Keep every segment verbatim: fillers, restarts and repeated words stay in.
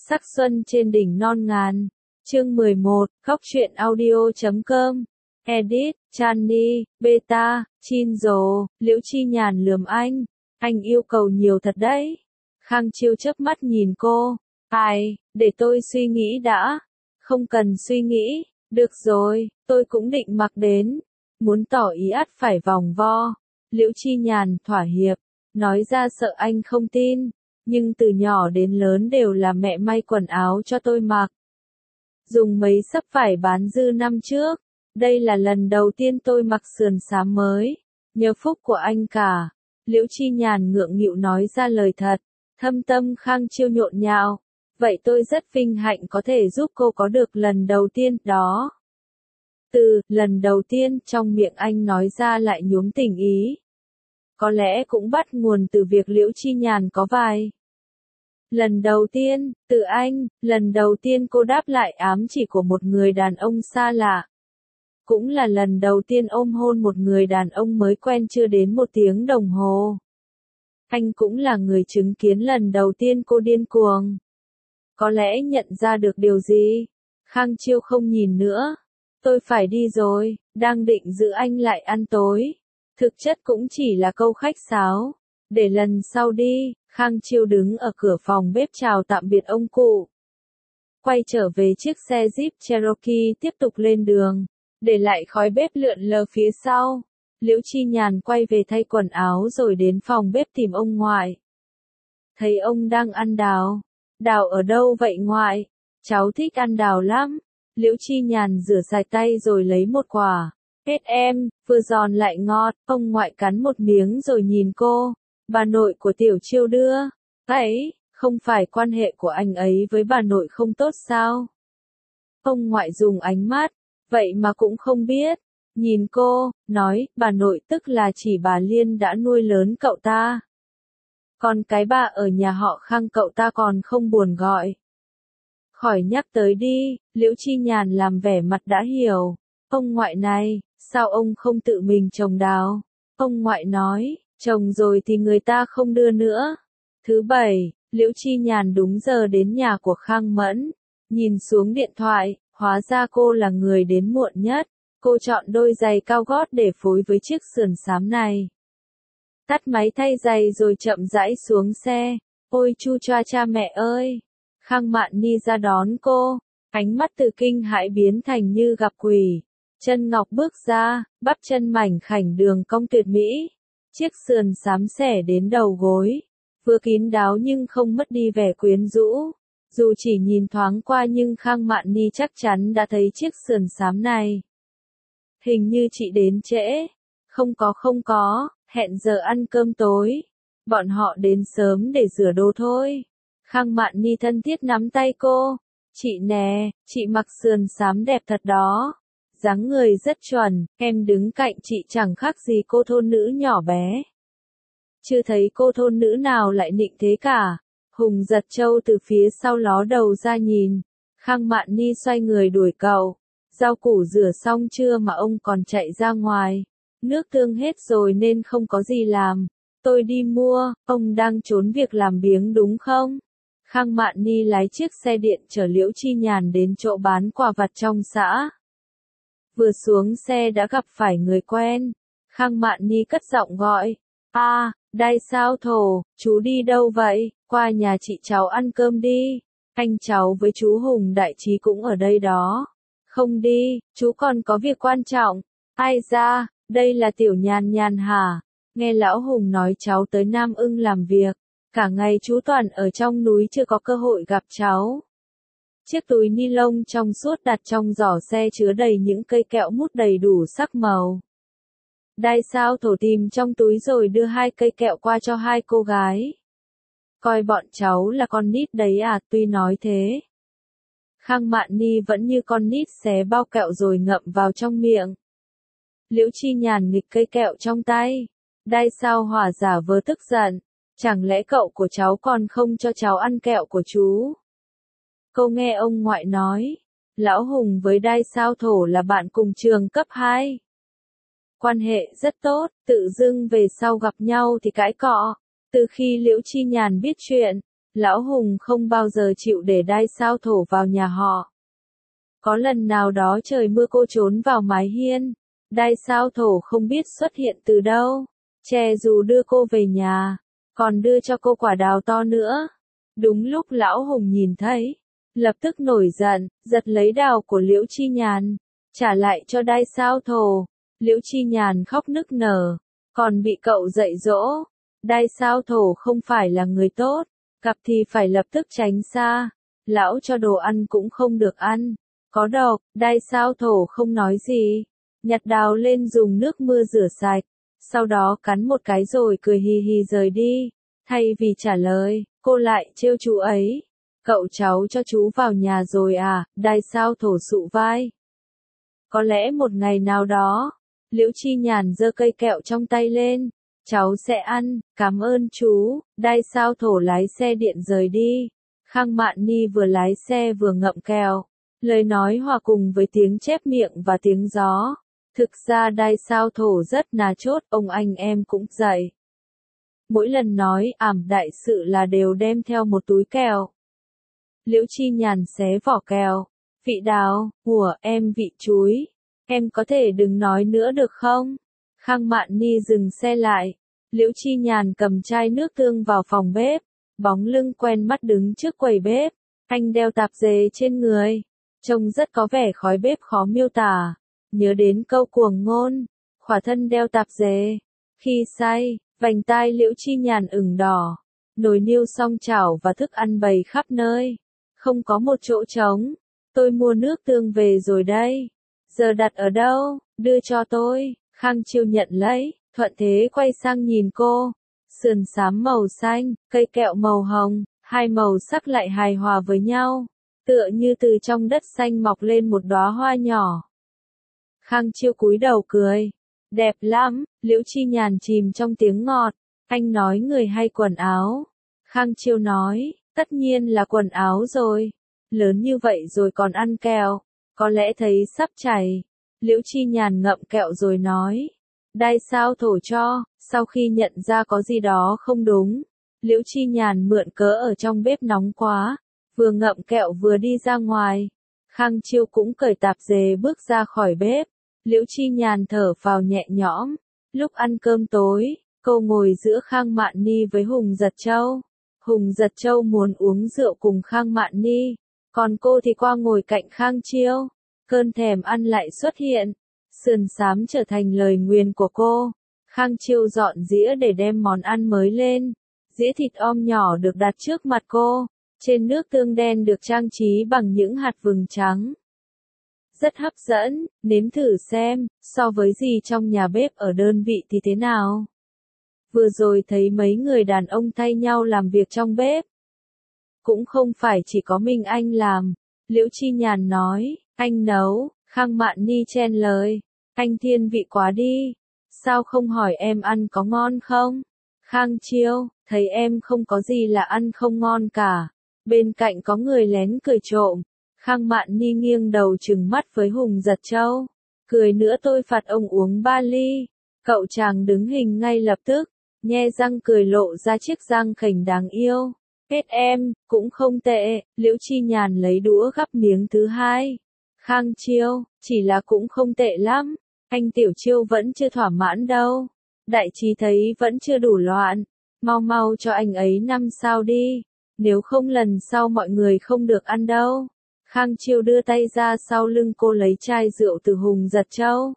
Sắc xuân trên đỉnh non ngàn. Chương mười một, Góc truyện audio chấm com. Edit, Chani, Beta, Chinzo, Liễu Chi Nhàn lườm anh. Anh yêu cầu nhiều thật đấy. Khang Chiêu chớp mắt nhìn cô. Ai, để tôi suy nghĩ đã. Không cần suy nghĩ. Được rồi, tôi cũng định mặc đến. Muốn tỏ ý ắt phải vòng vo. Liễu Chi Nhàn thỏa hiệp. Nói ra sợ anh không tin. Nhưng từ nhỏ đến lớn đều là mẹ may quần áo cho tôi mặc. Dùng mấy sấp vải bán dư năm trước. Đây là lần đầu tiên tôi mặc sườn xám mới. Nhờ phúc của anh cả. Liễu Chi Nhàn ngượng nghịu nói ra lời thật. Thâm tâm Khang Chiêu nhộn nhạo. Vậy tôi rất vinh hạnh có thể giúp cô có được lần đầu tiên đó. Từ lần đầu tiên trong miệng anh nói ra lại nhuốm tình ý. Có lẽ cũng bắt nguồn từ việc Liễu Chi Nhàn có vài. Lần đầu tiên, từ anh, lần đầu tiên cô đáp lại ám chỉ của một người đàn ông xa lạ. Cũng là lần đầu tiên ôm hôn một người đàn ông mới quen chưa đến một tiếng đồng hồ. Anh cũng là người chứng kiến lần đầu tiên cô điên cuồng. Có lẽ nhận ra được điều gì? Khang Chiêu không nhìn nữa. Tôi phải đi rồi, đang định giữ anh lại ăn tối. Thực chất cũng chỉ là câu khách sáo. Để lần sau đi. Khang Chiêu đứng ở cửa phòng bếp chào tạm biệt ông cụ. Quay trở về chiếc xe Jeep Cherokee tiếp tục lên đường. Để lại khói bếp lượn lờ phía sau. Liễu Chi Nhàn quay về thay quần áo rồi đến phòng bếp tìm ông ngoại. Thấy ông đang ăn đào. Đào ở đâu vậy ngoại? Cháu thích ăn đào lắm. Liễu Chi Nhàn rửa sạch tay rồi lấy một quả. Hết em, vừa giòn lại ngọt. Ông ngoại cắn một miếng rồi nhìn cô. Bà nội của Tiểu Chiêu đưa. Ấy, không phải quan hệ của anh ấy với bà nội không tốt sao? Ông ngoại dùng ánh mắt. Vậy mà cũng không biết. Nhìn cô, nói, bà nội tức là chỉ bà Liên đã nuôi lớn cậu ta. Còn cái bà ở nhà họ Khang cậu ta còn không buồn gọi. Khỏi nhắc tới đi, Liễu Chi Nhàn làm vẻ mặt đã hiểu. Ông ngoại này, sao ông không tự mình trồng đào? Ông ngoại nói, trồng rồi thì người ta không đưa nữa. Thứ bảy, Liễu Chi Nhàn đúng giờ đến nhà của Khang Mẫn. Nhìn xuống điện thoại, hóa ra cô là người đến muộn nhất. Cô chọn đôi giày cao gót để phối với chiếc sườn xám này. Tắt máy thay giày rồi chậm rãi xuống xe. Ôi chu choa cha mẹ ơi! Khang Mạn Ni ra đón cô. Ánh mắt từ kinh hãi biến thành như gặp quỷ. Chân ngọc bước ra, bắp chân mảnh khảnh đường cong tuyệt mỹ. Chiếc sườn xám xẻ đến đầu gối. Vừa kín đáo nhưng không mất đi vẻ quyến rũ. Dù chỉ nhìn thoáng qua nhưng Khang Mạn Ni chắc chắn đã thấy chiếc sườn xám này. Hình như chị đến trễ. Không có không có, hẹn giờ ăn cơm tối. Bọn họ đến sớm để rửa đồ thôi. Khang Mạn Ni thân thiết nắm tay cô. Chị nè, chị mặc sườn xám đẹp thật đó. Dáng người rất chuẩn, em đứng cạnh chị chẳng khác gì cô thôn nữ nhỏ bé. Chưa thấy cô thôn nữ nào lại nịnh thế cả. Hùng giật trâu từ phía sau ló đầu ra nhìn. Khang Mạn Ni xoay người đuổi cậu. Rau củ rửa xong chưa mà ông còn chạy ra ngoài. Nước tương hết rồi nên không có gì làm. Tôi đi mua, ông đang trốn việc làm biếng đúng không? Khang Mạn Ni lái chiếc xe điện chở Liễu Chi Nhàn đến chỗ bán quà vặt trong xã. Vừa xuống xe đã gặp phải người quen. Khang Mạn Ni cất giọng gọi. A, à, Đai Sao Thổ, chú đi đâu vậy? Qua nhà chị cháu ăn cơm đi. Anh cháu với chú Hùng Đại Trí cũng ở đây đó. Không đi, chú còn có việc quan trọng. Ai ra, đây là Tiểu Nhàn Nhàn hả? Nghe lão Hùng nói cháu tới Nam Ưng làm việc. Cả ngày chú toàn ở trong núi chưa có cơ hội gặp cháu. Chiếc túi ni lông trong suốt đặt trong giỏ xe chứa đầy những cây kẹo mút đầy đủ sắc màu. Đai Sao Thổ tìm trong túi rồi đưa hai cây kẹo qua cho hai cô gái. Coi bọn cháu là con nít đấy à, tuy nói thế. Khang Mạn Ni vẫn như con nít xé bao kẹo rồi ngậm vào trong miệng. Liễu Chi Nhàn nghịch cây kẹo trong tay. Đai Sao hỏa giả vờ tức giận. Chẳng lẽ cậu của cháu còn không cho cháu ăn kẹo của chú? Cô nghe ông ngoại nói. Lão Hùng với Đai Sao Thổ là bạn cùng trường cấp hai. Quan hệ rất tốt, tự dưng về sau gặp nhau thì cãi cọ. Từ khi Liễu Chi Nhàn biết chuyện, Lão Hùng không bao giờ chịu để Đai Sao Thổ vào nhà họ. Có lần nào đó trời mưa cô trốn vào mái hiên, Đai Sao Thổ không biết xuất hiện từ đâu, che dù đưa cô về nhà, còn đưa cho cô quả đào to nữa. Đúng lúc Lão Hùng nhìn thấy, lập tức nổi giận, giật lấy đào của Liễu Chi Nhàn, trả lại cho Đai Sao Thổ. Liễu Chi Nhàn khóc nức nở, còn bị cậu dạy dỗ. Đai Sao Thổ không phải là người tốt, gặp thì phải lập tức tránh xa. Lão cho đồ ăn cũng không được ăn, có độc. Đai Sao Thổ không nói gì, nhặt đào lên dùng nước mưa rửa sạch, sau đó cắn một cái rồi cười hì hì rời đi. Thay vì trả lời, cô lại trêu chú ấy. Cậu cháu cho chú vào nhà rồi à? Đai Sao Thổ sụ vai. Có lẽ một ngày nào đó, Liễu Chi Nhàn giơ cây kẹo trong tay lên. Cháu sẽ ăn, cảm ơn chú. Đai Sao Thổ lái xe điện rời đi. Khang Mạn Ni vừa lái xe vừa ngậm kẹo. Lời nói hòa cùng với tiếng chép miệng và tiếng gió. Thực ra Đai Sao Thổ rất nà chốt, ông anh em cũng dạy. Mỗi lần nói ảm đại sự là đều đem theo một túi kẹo. Liễu Chi Nhàn xé vỏ kẹo. Vị đào, của em vị chuối. Em có thể đừng nói nữa được không? Khang Mạn Ni dừng xe lại. Liễu Chi Nhàn cầm chai nước tương vào phòng bếp. Bóng lưng quen mắt đứng trước quầy bếp. Anh đeo tạp dề trên người. Trông rất có vẻ khói bếp khó miêu tả. Nhớ đến câu cuồng ngôn. Khỏa thân đeo tạp dề. Khi say, vành tai Liễu Chi Nhàn ửng đỏ. Nồi niêu song chảo và thức ăn bày khắp nơi. Không có một chỗ trống. Tôi mua nước tương về rồi đây. Giờ đặt ở đâu? Đưa cho tôi. Khang Chiêu nhận lấy, thuận thế quay sang nhìn cô. Sườn xám màu xanh, cây kẹo màu hồng, hai màu sắc lại hài hòa với nhau. Tựa như từ trong đất xanh mọc lên một đóa hoa nhỏ. Khang Chiêu cúi đầu cười. Đẹp lắm. Liễu Chi Nhàn chìm trong tiếng ngọt. Anh nói người hay quần áo. Khang Chiêu nói, tất nhiên là quần áo rồi. Lớn như vậy rồi còn ăn kẹo. Có lẽ thấy sắp chảy. Liễu Chi Nhàn ngậm kẹo rồi nói. Đai Sao Thổ cho. Sau khi nhận ra có gì đó không đúng, Liễu Chi Nhàn mượn cớ ở trong bếp nóng quá. Vừa ngậm kẹo vừa đi ra ngoài. Khang Chiêu cũng cởi tạp dề bước ra khỏi bếp. Liễu Chi Nhàn thở phào nhẹ nhõm. Lúc ăn cơm tối, cô ngồi giữa Khang Mạn Ni với Hùng Giật Châu. Hùng Giật Châu muốn uống rượu cùng Khang Mạn Ni, còn cô thì qua ngồi cạnh Khang Chiêu. Cơn thèm ăn lại xuất hiện. Sườn xám trở thành lời nguyền của cô. Khang Chiêu dọn dĩa để đem món ăn mới lên. Dĩa thịt om nhỏ được đặt trước mặt cô. Trên nước tương đen được trang trí bằng những hạt vừng trắng. Rất hấp dẫn, nếm thử xem, so với gì trong nhà bếp ở đơn vị thì thế nào. Vừa rồi thấy mấy người đàn ông thay nhau làm việc trong bếp. Cũng không phải chỉ có mình anh làm. Liễu Chi Nhàn nói, anh nấu. Khang Mạn Ni chen lời. Anh thiên vị quá đi. Sao không hỏi em ăn có ngon không? Khang Chiêu, thấy em không có gì là ăn không ngon cả. Bên cạnh có người lén cười trộm. Khang Mạn Ni nghiêng đầu trừng mắt với Hùng Giật Châu. Cười nữa tôi phạt ông uống ba ly. Cậu chàng đứng hình ngay lập tức. Nhe răng cười lộ ra chiếc răng khểnh đáng yêu. Kết em, cũng không tệ. Liễu Chi Nhàn lấy đũa gắp miếng thứ hai. Khang Chiêu, chỉ là cũng không tệ lắm. Anh Tiểu Chiêu vẫn chưa thỏa mãn đâu. Đại trí thấy vẫn chưa đủ loạn. Mau mau cho anh ấy năm sao đi. Nếu không lần sau mọi người không được ăn đâu. Khang Chiêu đưa tay ra sau lưng cô lấy chai rượu từ Hùng Giật Châu.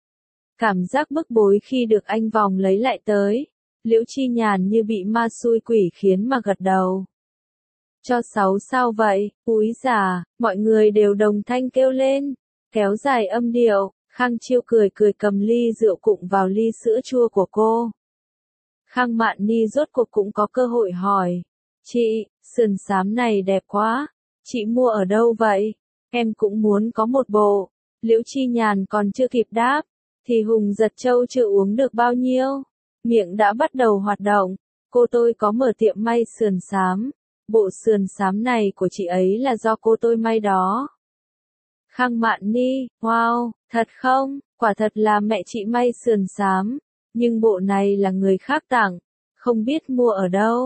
Cảm giác bức bối khi được anh vòng lấy lại tới. Liễu Chi Nhàn như bị ma xui quỷ khiến mà gật đầu. Cho sáu sao vậy, úi già, mọi người đều đồng thanh kêu lên, kéo dài âm điệu. Khang Chiêu cười cười cầm ly rượu cụng vào ly sữa chua của cô. Khang Mạn Ni rốt cuộc cũng có cơ hội hỏi. Chị, sườn xám này đẹp quá. Chị mua ở đâu vậy? Em cũng muốn có một bộ. Liễu Chi Nhàn còn chưa kịp đáp, thì Hùng Giật Châu chưa uống được bao nhiêu. Miệng đã bắt đầu hoạt động. Cô tôi có mở tiệm may sườn xám. Bộ sườn xám này của chị ấy là do cô tôi may đó. Khang Mạn Ni, wow, thật không? Quả thật là mẹ chị may sườn xám. Nhưng bộ này là người khác tặng. Không biết mua ở đâu.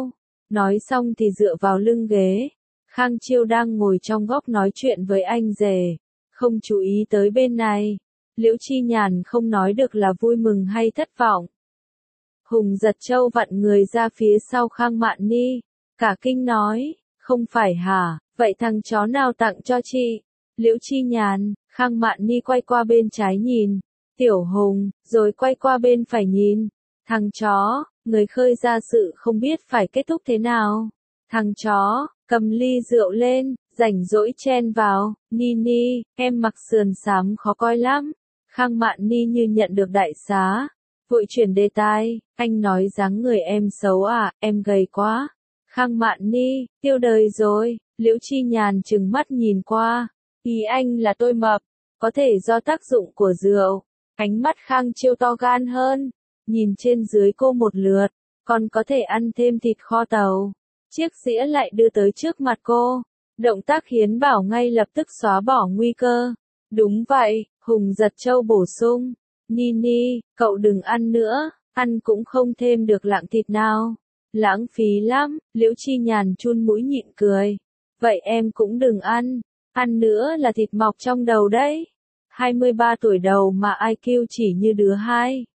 Nói xong thì dựa vào lưng ghế. Khang Chiêu đang ngồi trong góc nói chuyện với anh rể, không chú ý tới bên này. Liễu Chi Nhàn không nói được là vui mừng hay thất vọng. Hùng Giật Châu vặn người ra phía sau Khang Mạn Ni, cả kinh nói, không phải hả, vậy thằng chó nào tặng cho chị? Liễu Chi Nhàn, Khang Mạn Ni quay qua bên trái nhìn, Tiểu Hùng, rồi quay qua bên phải nhìn, thằng chó, người khơi ra sự không biết phải kết thúc thế nào. Thằng chó, cầm ly rượu lên, rảnh rỗi chen vào, Ni Ni, em mặc sườn xám khó coi lắm. Khang Mạn Ni như nhận được đại xá, vội chuyển đề tài, anh nói dáng người em xấu à, em gầy quá. Khang Mạn Ni, tiêu đời rồi. Liễu Chi Nhàn trừng mắt nhìn qua, ý anh là tôi mập, có thể do tác dụng của rượu. Ánh mắt Khang Chiêu to gan hơn, nhìn trên dưới cô một lượt, còn có thể ăn thêm thịt kho tàu. Chiếc dĩa lại đưa tới trước mặt cô, động tác khiến Bảo ngay lập tức xóa bỏ nguy cơ. Đúng vậy, Hùng Giật Châu bổ sung, Ni Ni, cậu đừng ăn nữa, ăn cũng không thêm được lạng thịt nào. Lãng phí lắm. Liễu Chi Nhàn chun mũi nhịn cười. Vậy em cũng đừng ăn, ăn nữa là thịt mọc trong đầu đấy. hai mươi ba tuổi đầu mà i kiu chỉ như đứa hai.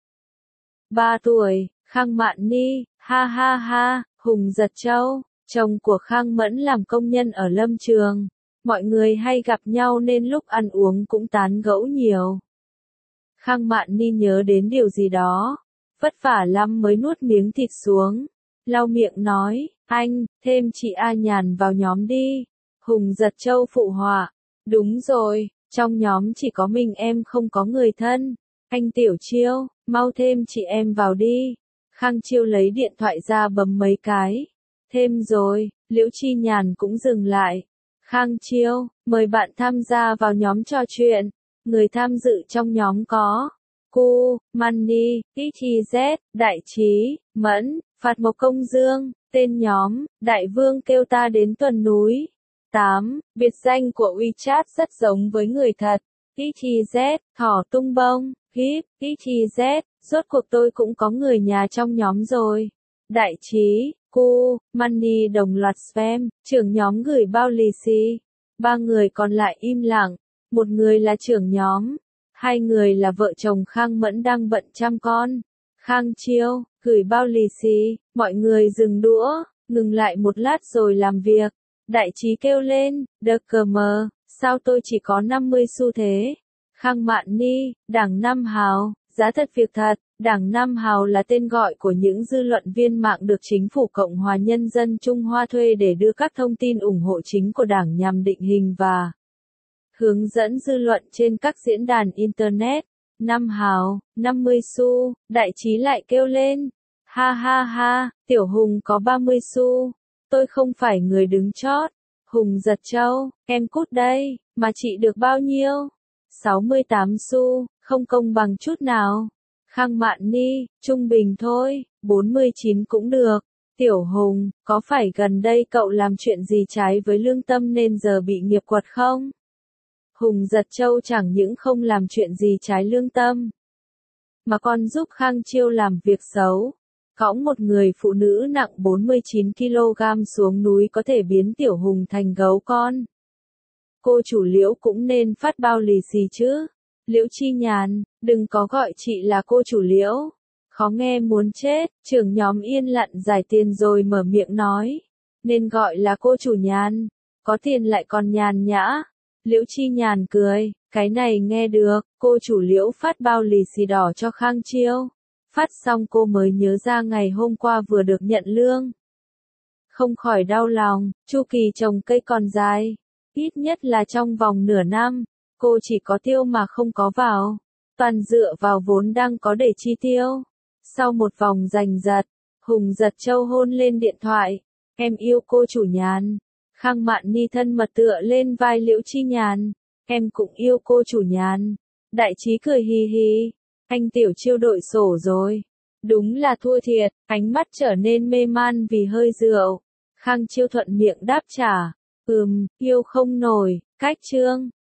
ba tuổi, Khang Mạn Ni, ha ha ha, Hùng Giật Châu, chồng của Khang Mẫn làm công nhân ở lâm trường. Mọi người hay gặp nhau nên lúc ăn uống cũng tán gẫu nhiều. Khang Mạn Ni nhớ đến điều gì đó, vất vả lắm mới nuốt miếng thịt xuống. Lau miệng nói, anh, thêm chị A Nhàn vào nhóm đi. Hùng Giật Châu phụ họa, đúng rồi, trong nhóm chỉ có mình em không có người thân. Anh Tiểu Chiêu, mau thêm chị em vào đi. Khang Chiêu lấy điện thoại ra bấm mấy cái. Thêm rồi. Liễu Chi Nhàn cũng dừng lại. Khang Chiêu, mời bạn tham gia vào nhóm trò chuyện. Người tham dự trong nhóm có Cô, Manny, ích zét, Đại Trí, Mẫn, Phạt Mộc Công Dương. Tên nhóm, Đại Vương kêu ta đến tuần núi. tám. Biệt danh của WeChat rất giống với người thật. ích zét, Thỏ Tung Bông, Hip, ích zét, rốt cuộc tôi cũng có người nhà trong nhóm rồi. Đại Trí, Cô, Manny đồng loạt spam, trưởng nhóm gửi bao lì xì. Ba người còn lại im lặng. Một người là trưởng nhóm, hai người là vợ chồng Khang Mẫn đang bận chăm con. Khang Chiêu, gửi bao lì xì, mọi người dừng đũa, ngừng lại một lát rồi làm việc. Đại Trí kêu lên, đờ cờ mờ, sao tôi chỉ có năm mươi xu thế? Khang Mạn Ni, đảng Nam Hào, giá thật việc thật. Đảng Nam Hào là tên gọi của những dư luận viên mạng được chính phủ Cộng hòa Nhân dân Trung Hoa thuê để đưa các thông tin ủng hộ chính của đảng nhằm định hình và hướng dẫn dư luận trên các diễn đàn Internet. Năm hào, năm mươi xu, Đại Trí lại kêu lên. Ha ha ha, Tiểu Hùng có ba mươi xu. Tôi không phải người đứng chót. Hùng Giật Châu, em cút đây, mà chị được bao nhiêu? sáu mươi tám xu, không công bằng chút nào. Khang Mạn Ni, trung bình thôi, bốn mươi chín cũng được. Tiểu Hùng, có phải gần đây cậu làm chuyện gì trái với lương tâm nên giờ bị nghiệp quật không? Hùng Giật Châu chẳng những không làm chuyện gì trái lương tâm, mà còn giúp Khang Chiêu làm việc xấu. Cõng một người phụ nữ nặng bốn mươi chín ki lô gam xuống núi có thể biến Tiểu Hùng thành gấu con. Cô chủ Liễu cũng nên phát bao lì xì chứ. Liễu Chi Nhàn, đừng có gọi chị là cô chủ Liễu. Khó nghe muốn chết. Trưởng nhóm yên lặng giải tiền rồi mở miệng nói. Nên gọi là cô chủ Nhàn. Có tiền lại còn nhàn nhã. Liễu Chi Nhàn cười, cái này nghe được. Cô chủ Liễu phát bao lì xì đỏ cho Khang Chiêu. Phát xong cô mới nhớ ra ngày hôm qua vừa được nhận lương. Không khỏi đau lòng, chu kỳ trồng cây còn dài. Ít nhất là trong vòng nửa năm, cô chỉ có tiêu mà không có vào. Toàn dựa vào vốn đang có để chi tiêu. Sau một vòng giành giật, Hùng Giật Châu hôn lên điện thoại. Em yêu cô chủ Nhàn. Khang Mạn Ni thân mật tựa lên vai Liễu Chi Nhàn. Em cũng yêu cô chủ Nhàn. Đại Trí cười hì hì. Anh Tiểu Chiêu đội sổ rồi. Đúng là thua thiệt, ánh mắt trở nên mê man vì hơi rượu. Khang Chiêu thuận miệng đáp trả. Ừm, yêu không nổi, cách chương.